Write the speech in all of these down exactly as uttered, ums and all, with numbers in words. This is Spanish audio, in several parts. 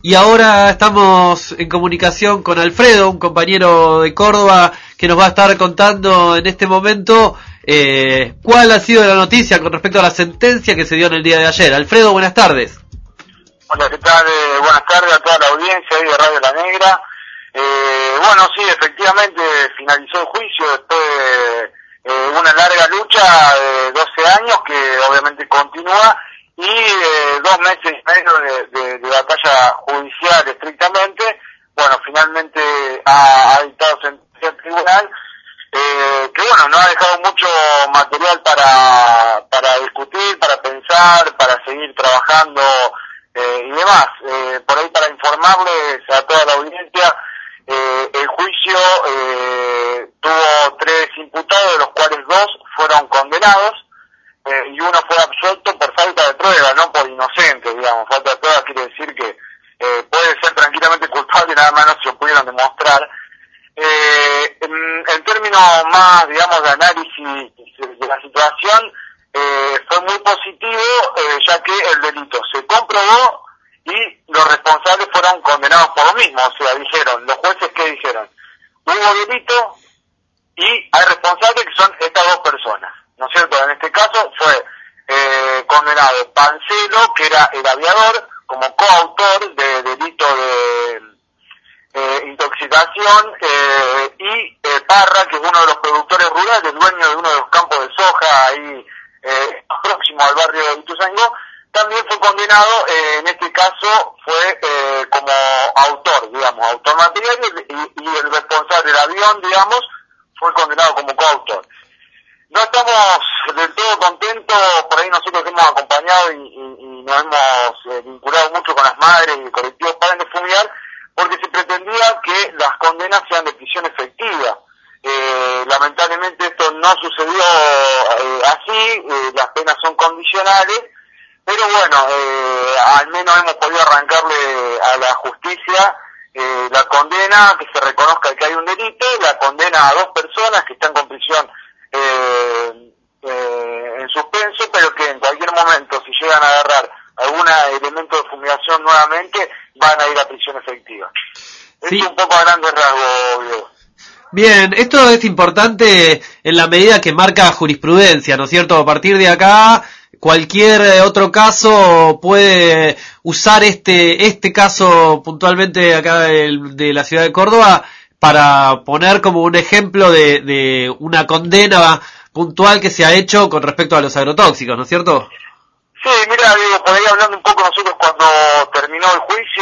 Y ahora estamos en comunicación con Alfredo, un compañero de Córdoba, que nos va a estar contando en este momento eh, cuál ha sido la noticia con respecto a la sentencia que se dio en el día de ayer. Alfredo, buenas tardes. Hola, ¿qué tal? Eh, buenas tardes a toda la audiencia ahí de Radio La Negra. Eh, bueno, sí, efectivamente finalizó el juicio después de eh, una larga lucha de doce años que obviamente continúa y eh, dos meses y medio de, de, de batalla judicial estrictamente. Bueno, finalmente ha, ha dictado sentencia el tribunal, eh, que bueno, nos ha dejado mucho material para, para discutir, para pensar, para seguir trabajando eh, y demás. Eh, por ahí para informarles a toda la audiencia, eh, el juicio eh, tuvo tres imputados, de los cuales dos fueron condenados, eh, y uno fue absuelto por falta de prueba, no por inocente, digamos. Falta de prueba quiere decir que eh, puede ser tranquilamente culpable, nada más no se lo pudieron demostrar. Eh, en, en términos más, digamos, de análisis de la situación, eh, fue muy positivo, eh, ya que el delito se comprobó y los responsables fueron condenados por lo mismo. O sea, dijeron, los jueces, ¿qué dijeron? Hubo delito y hay responsables que son estas dos personas, ¿no es cierto? En este caso fue eh, condenado Pancelo, que era el aviador, como coautor de delito de eh, intoxicación, eh, y eh, Parra, que es uno de los productores rurales, dueño de uno de los campos de soja ahí eh, próximo al barrio de Ituzaingó, también fue condenado. Eh, en este caso fue eh, como autor, digamos, autor material, y, y el responsable del avión, digamos, fue condenado como coautor. No estamos del todo contentos, por ahí nosotros hemos acompañado y, y, y nos hemos eh, vinculado mucho con las madres y el colectivo Paren de Fumigar, porque se pretendía que las condenas sean de prisión efectiva. Eh, lamentablemente esto no sucedió eh, así, eh, las penas son condicionales, pero bueno, eh, al menos hemos podido arrancarle a la justicia eh, la condena, que se reconozca que hay un delito, la condena a dos personas que están con prisión eh, eh, en suspenso, pero que en cualquier momento, si llegan a agarrar algún elemento de fumigación nuevamente, van a ir a prisión efectiva. Sí. Es un poco a grandes rasgos, Diego. Bien, esto es importante en la medida que marca jurisprudencia, ¿no es cierto? A partir de acá, cualquier otro caso puede usar este este caso puntualmente acá de, de la ciudad de Córdoba para poner como un ejemplo de, de una condena puntual que se ha hecho con respecto a los agrotóxicos, ¿no es cierto? Sí, mira, digo, por ahí hablando un poco, nosotros cuando terminó el juicio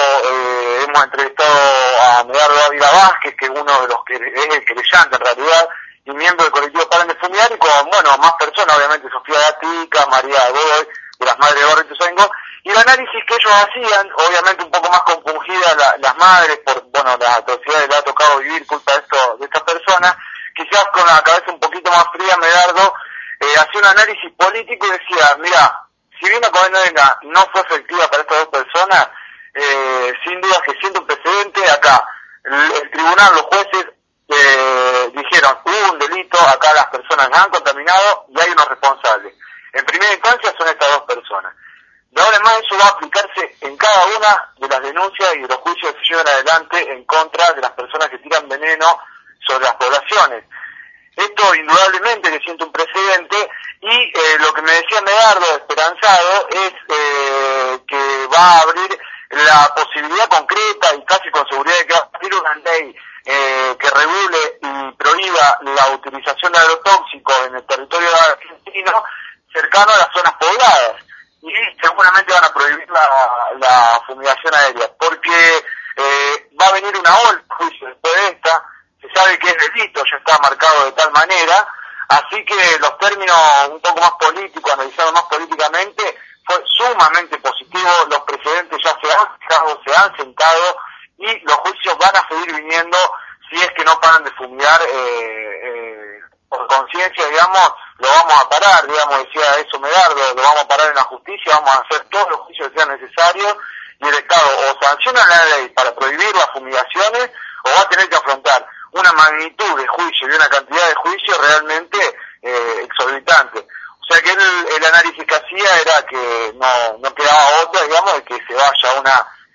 eh, hemos entrevistado a Medardo Ávila Vázquez, que es uno de los que es el querellante en realidad, y miembro del colectivo Paren de Fumigar, y con, bueno, más personas, obviamente, Sofía Gatica, María Godoy, de las madres de Barrio Ituzaingó, y el análisis que ellos hacían, obviamente un poco más compungidas la, las madres por, bueno, las atrocidades que le ha tocado vivir culpa de esto, de estas personas, quizás con la cabeza un poquito más fría, Medardo eh, hacía un análisis político y decía, mira, si bien la condena no fue efectiva para estas dos personas, eh, sin duda que siendo un precedente, acá el, el tribunal, los jueces eh, dijeron, hubo un delito, acá las personas han contaminado y hay unos responsables. En primera instancia son estas dos personas. De ahora en más eso va a aplicarse en cada una de las denuncias y de los juicios que se llevan adelante en contra de las personas que tiran veneno sobre las poblaciones. Esto indudablemente que siente un precedente y eh, lo que me decía Medardo, esperanzado, es eh, que va a abrir la posibilidad concreta y casi con seguridad de que va a abrir una ley eh, que regule y prohíba la utilización de agrotóxicos en el territorio argentino cercano a las zonas pobladas. Y seguramente van a prohibir la, la fumigación aérea, porque eh, va a venir una ola de juicio después de esta. Se sabe que es delito, ya está marcado de tal manera, así que los términos un poco más políticos, analizados más políticamente, fue sumamente positivo. Los precedentes ya se han fijado, se han sentado y los juicios van a seguir viniendo si es que no paran de fumigar eh, eh, por conciencia, digamos, lo vamos a parar, digamos, decía eso Medardo, lo vamos a parar en la justicia, vamos a hacer todos los juicios que sean necesarios y el Estado o sanciona la ley para prohibir las fumigaciones o va a tener que afrontar una magnitud de juicio y una cantidad de juicios realmente eh, exorbitante. O sea que el, el análisis que hacía era que no, no quedaba otra, digamos, de que se vaya a una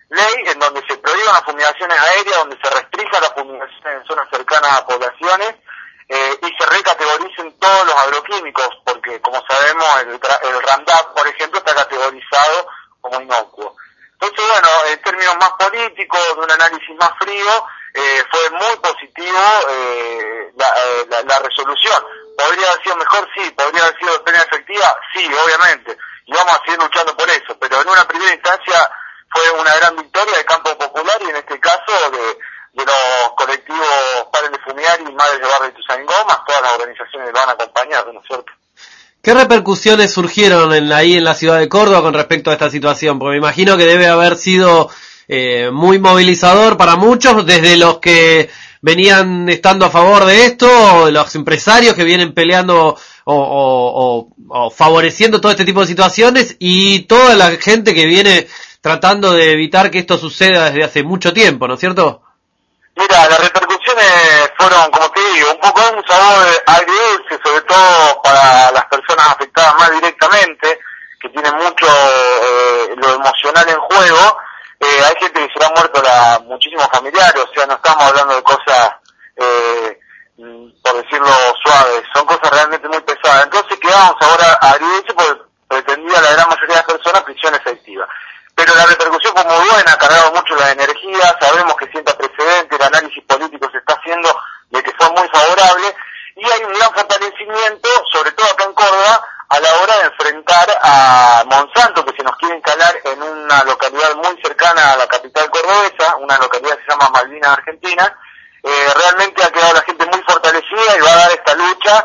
ley en donde se prohíban las fumigaciones aéreas, donde se restrinja las fumigaciones en zonas cercanas a poblaciones, eh, y se recategoricen todos los agroquímicos, porque como sabemos el, el Roundup, por ejemplo, está categorizado como inocuo. Entonces, bueno, en términos más políticos, de un análisis más frío, eh, fue muy positivo eh, la, la, la resolución. ¿Podría haber sido mejor? Sí. ¿Podría haber sido de pena efectiva? Sí, obviamente. Y vamos a seguir luchando por eso. Pero en una primera instancia fue una gran victoria del campo popular y en este caso de, de los colectivos Paren de Fumigar y Madres de Barrio de Ituzaingó, más todas las organizaciones que lo van a acompañar, ¿no es cierto? ¿Qué repercusiones surgieron en, ahí en la ciudad de Córdoba con respecto a esta situación? Porque me imagino que debe haber sido eh, muy movilizador para muchos, desde los que venían estando a favor de esto, los empresarios que vienen peleando o, o, o, o favoreciendo todo este tipo de situaciones, y toda la gente que viene tratando de evitar que esto suceda desde hace mucho tiempo, ¿no es cierto? Mira, las repercusiones fueron, como te digo, un poco un sabor agridulce, sobre todo para las personas afectadas más directamente, que tienen mucho eh, lo emocional en juego. Eh, hay gente que se le han muerto la, muchísimos familiares, o sea, no estamos hablando de cosas, eh, por decirlo suaves, son cosas realmente muy pesadas. Entonces quedamos ahora agridulce porque pretendía la gran mayoría de las personas prisión efectiva. Pero la repercusión fue muy buena, ha cargado mucho la energía, sabemos que sienta precedente, el análisis político se está haciendo de que fue muy favorable, y hay un gran fortalecimiento, sobre todo acá en Córdoba, a la hora de enfrentar a Monsanto, que se nos quiere instalar en una localidad muy cercana a la capital cordobesa, una localidad que se llama Malvinas, Argentina. Eh, realmente ha quedado la gente muy fortalecida y va a dar esta lucha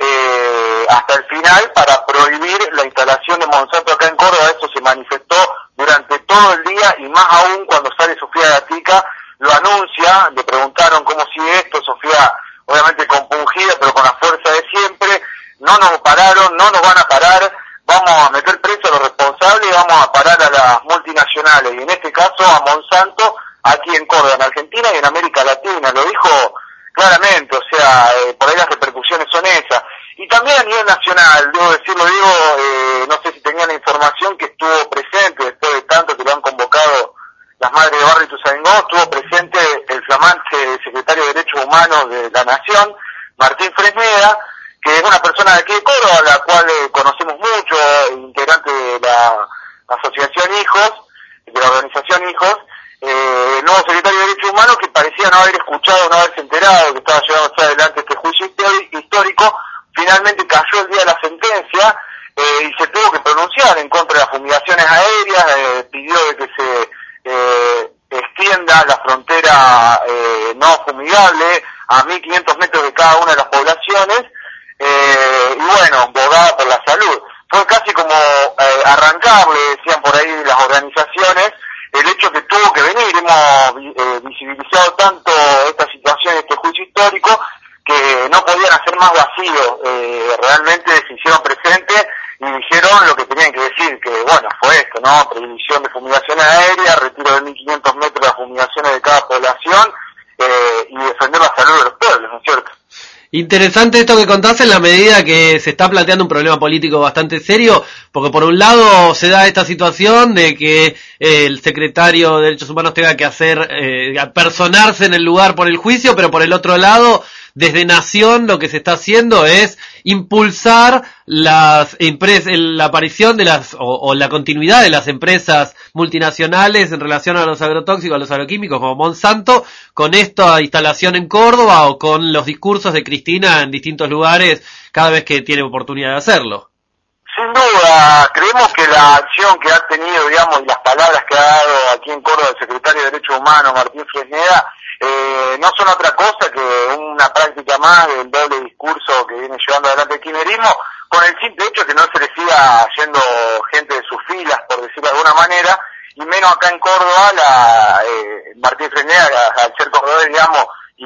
eh, hasta el final para prohibir la instalación de Monsanto acá en Córdoba. Esto se manifestó durante todo el día y más aún cuando sale Sofía Gatica, lo anuncia, le preguntaron cómo sigue esto, Sofía obviamente compungida pero con la fuerza de siempre, no nos pararon, no nos van a parar, vamos a meter preso a los responsables y vamos a parar a las multinacionales, y en este caso a Monsanto, aquí en Córdoba, en Argentina y en América Latina, lo dijo claramente, o sea, eh, por ahí las repercusiones son esas. Y también a nivel nacional, debo decirlo, digo, eh, no sé si tenían la información que estuvo presente, después de tanto que lo han convocado las Madres de Barrio de Ituzaingó, estuvo presente el flamante secretario de Derechos Humanos de la Nación, Martín Fresneda, que es una persona de aquí de Córdoba, a la cual eh, conocemos mucho, integrante de la asociación Hijos, de la organización Hijos, eh, el nuevo secretario de Derechos Humanos, que parecía no haber escuchado, no haberse enterado que estaba llevando adelante este juicio histórico. Finalmente cayó el día de la sentencia eh, y se tuvo que pronunciar en contra de las fumigaciones aéreas, eh, pidió de que se eh, extienda la frontera eh, no fumigable a mil quinientos metros de cada una de las poblaciones, eh, y bueno, abogada por la salud. Fue casi como eh, arrancarle, decían por ahí las organizaciones, el hecho que tuvo que venir. Hemos eh, visibilizado tanto esta situación, este juicio histórico, que no podían hacer más vacío, eh, realmente se hicieron presentes y dijeron lo que tenían que decir, que bueno, fue esto, ¿no? Prohibición de fumigaciones aéreas, retiro de mil quinientos metros de las fumigaciones de cada población, eh, y defender la salud de los pueblos, ¿no es cierto? Interesante esto que contás en la medida que se está planteando un problema político bastante serio, porque por un lado se da esta situación de que eh, el secretario de Derechos Humanos tenga que hacer, eh, personarse en el lugar por el juicio, pero por el otro lado, desde Nación lo que se está haciendo es impulsar las empresas, la aparición de las, o, o la continuidad de las empresas multinacionales en relación a los agrotóxicos, a los agroquímicos como Monsanto, con esta instalación en Córdoba o con los discursos de Cristina en distintos lugares cada vez que tiene oportunidad de hacerlo. Sin duda, creemos que la acción que ha tenido, digamos, y las palabras que ha dado aquí en Córdoba el secretario de Derechos Humanos, Martín Fresneda, eh, no son otra cosa que una práctica más del doble discurso que viene llevando adelante el kirchnerismo, con el simple hecho que no se le siga yendo gente de sus filas, por decirlo de alguna manera, y menos acá en Córdoba, la eh, Martín Fresneda, al ser cordobés, digamos, y,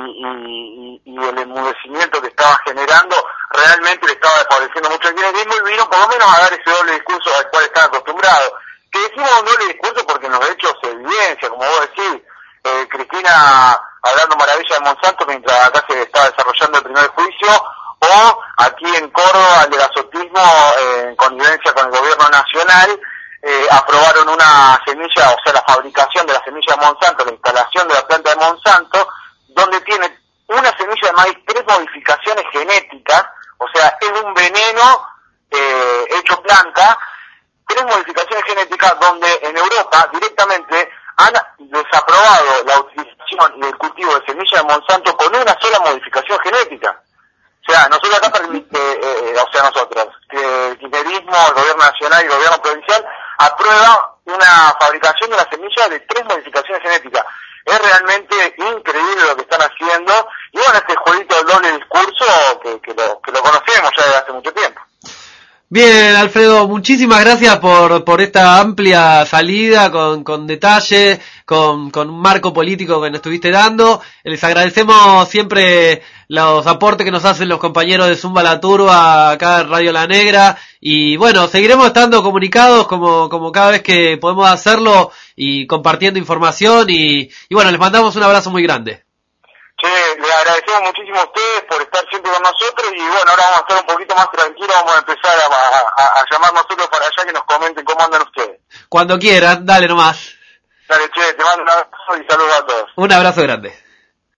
y, y el enmudecimiento que estaba generando, realmente le estaba favoreciendo mucho el kirchnerismo, y vino por lo menos a dar ese doble discurso al cual están acostumbrados. Que decimos un doble discurso porque en los hechos se evidencia, como vos decís, eh, Cristina hablando maravilla de Monsanto mientras acá se estaba desarrollando el primer juicio, o aquí en Córdoba el del azotismo eh, en connivencia con el gobierno nacional, eh, aprobaron una semilla, o sea, la fabricación de la semilla de Monsanto, la instalación de la planta de Monsanto, donde tiene una semilla de maíz, tres modificaciones genéticas, o sea, es un veneno eh, hecho planta, tres modificaciones genéticas donde en Europa directamente han desaprobado la utilización y el cultivo de semilla de Monsanto con una sola modificación genética. O sea, nosotros acá permite, eh, o sea, nosotros, que el kirchnerismo, el gobierno nacional y el gobierno provincial aprueba una fabricación de una semilla de tres modificaciones genéticas. Es realmente increíble lo que están haciendo, y bueno, este jueguito del doble discurso que, que, lo, que lo conocemos ya desde hace mucho tiempo. Bien, Alfredo, muchísimas gracias por, por esta amplia salida, con, con detalle, con, con un marco político que nos estuviste dando. Les agradecemos siempre los aportes que nos hacen los compañeros de Zumba la Turba acá en Radio La Negra, y bueno, seguiremos estando comunicados como, como cada vez que podemos hacerlo y compartiendo información, y, y bueno, les mandamos un abrazo muy grande. Che, le agradecemos muchísimo a ustedes por estar siempre con nosotros, y bueno, ahora vamos a estar un poquito más tranquilos, vamos a empezar a, a, a llamar nosotros para allá que nos comenten cómo andan ustedes. Cuando quieran, dale nomás. Dale, che, te mando un abrazo y saludos a todos. Un abrazo grande.